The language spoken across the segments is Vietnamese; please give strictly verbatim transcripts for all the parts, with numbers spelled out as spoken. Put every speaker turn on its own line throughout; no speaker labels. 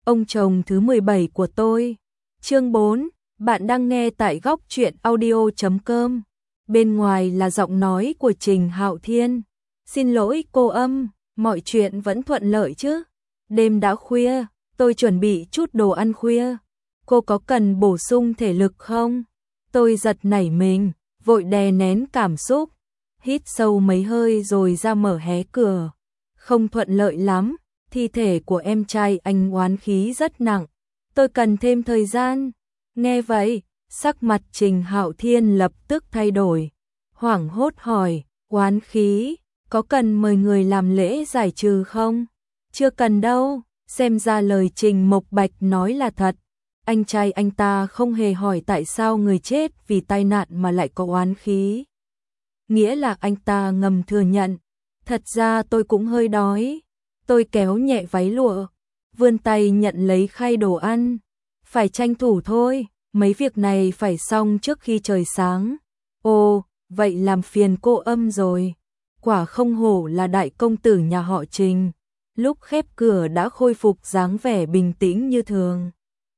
ông chồng thứ mười bảy của tôi. Chương bốn, bạn đang nghe tại góc truyện audio chấm com. Bên ngoài là giọng nói của Trình Hạo Thiên. Xin lỗi cô Âm, mọi chuyện vẫn thuận lợi chứ? Đêm đã khuya, tôi chuẩn bị chút đồ ăn khuya. Cô có cần bổ sung thể lực không? Tôi giật nảy mình, vội đè nén cảm xúc. Hít sâu mấy hơi rồi ra mở hé cửa. Không thuận lợi lắm, thi thể của em trai anh oán khí rất nặng. Tôi cần thêm thời gian. Nghe vậy, sắc mặt Trình Hạo Thiên lập tức thay đổi. Hoảng hốt hỏi, oán khí, có cần mời người làm lễ giải trừ không? Chưa cần đâu, xem ra lời Trình Mộc Bạch nói là thật. Anh trai anh ta không hề hỏi tại sao người chết vì tai nạn mà lại có oán khí. Nghĩa là anh ta ngầm thừa nhận. Thật ra tôi cũng hơi đói. Tôi kéo nhẹ váy lụa, vươn tay nhận lấy khay đồ ăn. Phải tranh thủ thôi, mấy việc này phải xong trước khi trời sáng. Ồ, vậy làm phiền cô Âm rồi. Quả không hổ là đại công tử nhà họ Trình. Lúc khép cửa đã khôi phục dáng vẻ bình tĩnh như thường.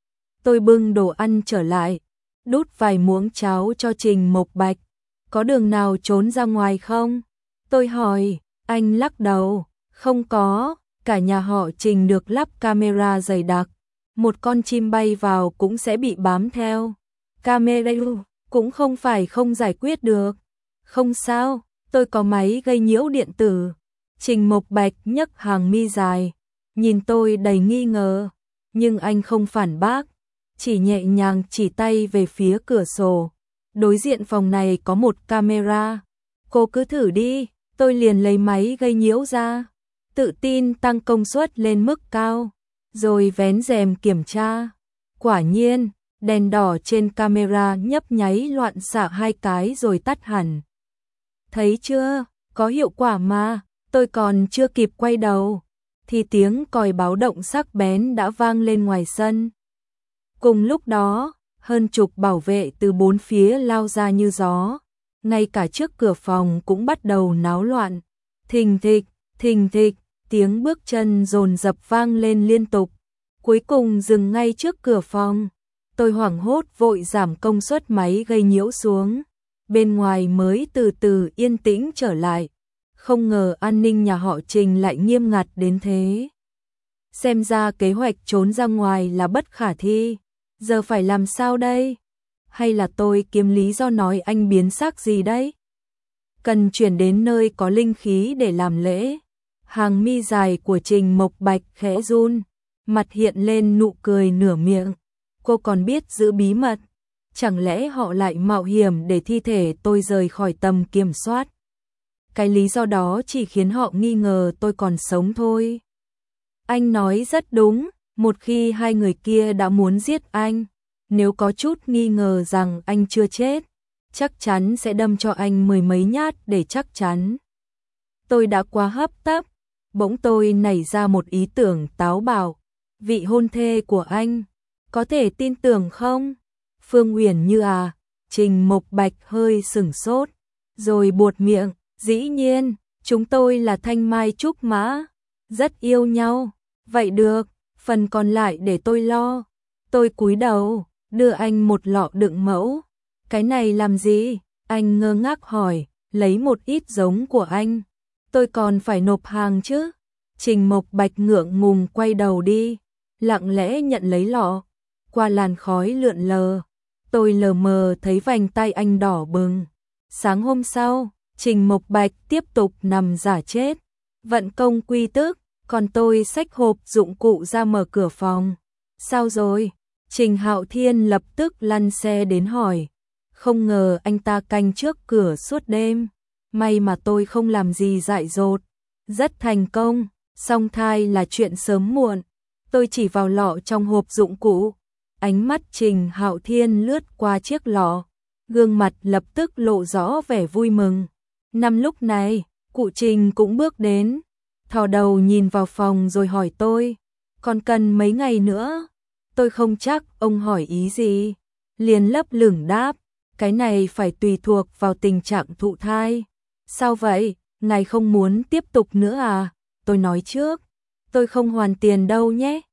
Tôi bưng đồ ăn trở lại, đút vài muỗng cháo cho Trình Mộc Bạch. Có đường nào trốn ra ngoài không? Tôi hỏi, anh lắc đầu, không có, cả nhà họ Trình được lắp camera dày đặc. Một con chim bay vào cũng sẽ bị bám theo. Camera cũng không phải không giải quyết được. Không sao, tôi có máy gây nhiễu điện tử. Trình Mộc Bạch nhấc hàng mi dài, nhìn tôi đầy nghi ngờ, nhưng anh không phản bác, chỉ nhẹ nhàng chỉ tay về phía cửa sổ. Đối diện phòng này có một camera, cô cứ thử đi. Tôi liền lấy máy gây nhiễu ra, tự tin tăng công suất lên mức cao, rồi vén rèm kiểm tra. Quả nhiên, đèn đỏ trên camera nhấp nháy loạn xạ hai cái rồi tắt hẳn. Thấy chưa, có hiệu quả mà. Tôi còn chưa kịp quay đầu, thì tiếng còi báo động sắc bén đã vang lên ngoài sân. Cùng lúc đó, hơn chục bảo vệ từ bốn phía lao ra như gió. Ngay cả trước cửa phòng cũng bắt đầu náo loạn. Thình thịch, thình thịch, tiếng bước chân dồn dập vang lên liên tục. Cuối cùng dừng ngay trước cửa phòng. Tôi hoảng hốt vội giảm công suất máy gây nhiễu xuống. Bên ngoài mới từ từ yên tĩnh trở lại. Không ngờ an ninh nhà họ Trình lại nghiêm ngặt đến thế. Xem ra kế hoạch trốn ra ngoài là bất khả thi. Giờ phải làm sao đây? Hay là tôi kiếm lý do nói anh biến xác gì đấy? Cần chuyển đến nơi có linh khí để làm lễ. Hàng mi dài của Trình Mộc Bạch khẽ run, mặt hiện lên nụ cười nửa miệng. Cô còn biết giữ bí mật. Chẳng lẽ họ lại mạo hiểm để thi thể tôi rời khỏi tầm kiểm soát? Cái lý do đó chỉ khiến họ nghi ngờ tôi còn sống thôi. Anh nói rất đúng, một khi hai người kia đã muốn giết anh, nếu có chút nghi ngờ rằng anh chưa chết, chắc chắn sẽ đâm cho anh mười mấy nhát để chắc chắn. Tôi đã quá hấp tấp, bỗng tôi nảy ra một ý tưởng táo bạo. Vị hôn thê của anh, có thể tin tưởng không? Phương Uyển Như à? Trình Mộc Bạch hơi sửng sốt, rồi buột miệng. Dĩ nhiên, chúng tôi là thanh mai trúc mã, rất yêu nhau. Vậy được, phần còn lại để tôi lo. Tôi cúi đầu, đưa anh một lọ đựng mẫu. Cái này làm gì? Anh ngơ ngác hỏi, lấy một ít giống của anh. Tôi còn phải nộp hàng chứ. Trình Mộc Bạch ngượng ngùng quay đầu đi, lặng lẽ nhận lấy lọ. Qua làn khói lượn lờ, tôi lờ mờ thấy vành tay anh đỏ bừng. Sáng hôm sau, Trình Mộc Bạch tiếp tục nằm giả chết, vận công quy tức, còn tôi xách hộp dụng cụ ra mở cửa phòng. Sao rồi? Trình Hạo Thiên lập tức lăn xe đến hỏi. Không ngờ anh ta canh trước cửa suốt đêm. May mà tôi không làm gì dại dột. Rất thành công, song thai là chuyện sớm muộn. Tôi chỉ vào lọ trong hộp dụng cụ. Ánh mắt Trình Hạo Thiên lướt qua chiếc lọ, gương mặt lập tức lộ rõ vẻ vui mừng. Năm lúc này, cụ Trình cũng bước đến, thò đầu nhìn vào phòng rồi hỏi tôi, còn cần mấy ngày nữa? Tôi không chắc ông hỏi ý gì, liền lấp lửng đáp, cái này phải tùy thuộc vào tình trạng thụ thai. Sao vậy, ngài không muốn tiếp tục nữa à? Tôi nói trước, tôi không hoàn tiền đâu nhé.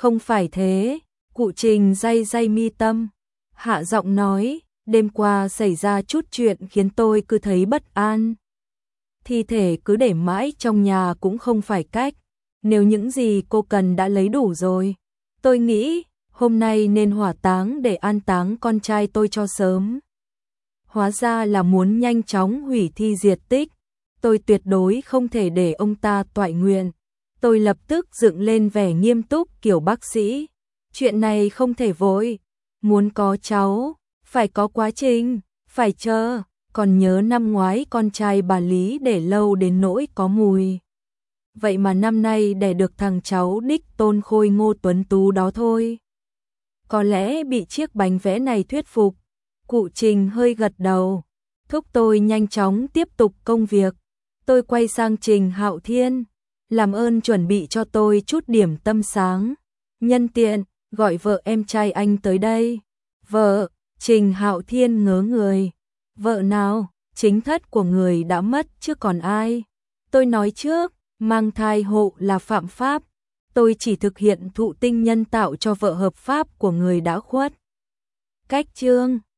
Không phải thế, cụ Trình day day mi tâm, hạ giọng nói, đêm qua xảy ra chút chuyện khiến tôi cứ thấy bất an. Thi thể cứ để mãi trong nhà cũng không phải cách, nếu những gì cô cần đã lấy đủ rồi. Tôi nghĩ, hôm nay nên hỏa táng để an táng con trai tôi cho sớm. Hóa ra là muốn nhanh chóng hủy thi diệt tích, tôi tuyệt đối không thể để ông ta toại nguyện. Tôi lập tức dựng lên vẻ nghiêm túc kiểu bác sĩ. Chuyện này không thể vội, muốn có cháu, phải có quá trình, phải chờ. Còn nhớ năm ngoái con trai bà Lý để lâu đến nỗi có mùi. Vậy mà năm nay đẻ được thằng cháu đích tôn khôi ngô tuấn tú đó thôi. Có lẽ bị chiếc bánh vẽ này thuyết phục. Cụ Trình hơi gật đầu, thúc tôi nhanh chóng tiếp tục công việc. Tôi quay sang Trình Hạo Thiên, làm ơn chuẩn bị cho tôi chút điểm tâm sáng. Nhân tiện, gọi vợ em trai anh tới đây. Vợ, Trình Hạo Thiên ngớ người. Vợ nào, chính thất của người đã mất chứ còn ai. Tôi nói trước, mang thai hộ là phạm pháp. Tôi chỉ thực hiện thụ tinh nhân tạo cho vợ hợp pháp của người đã khuất. Cách chương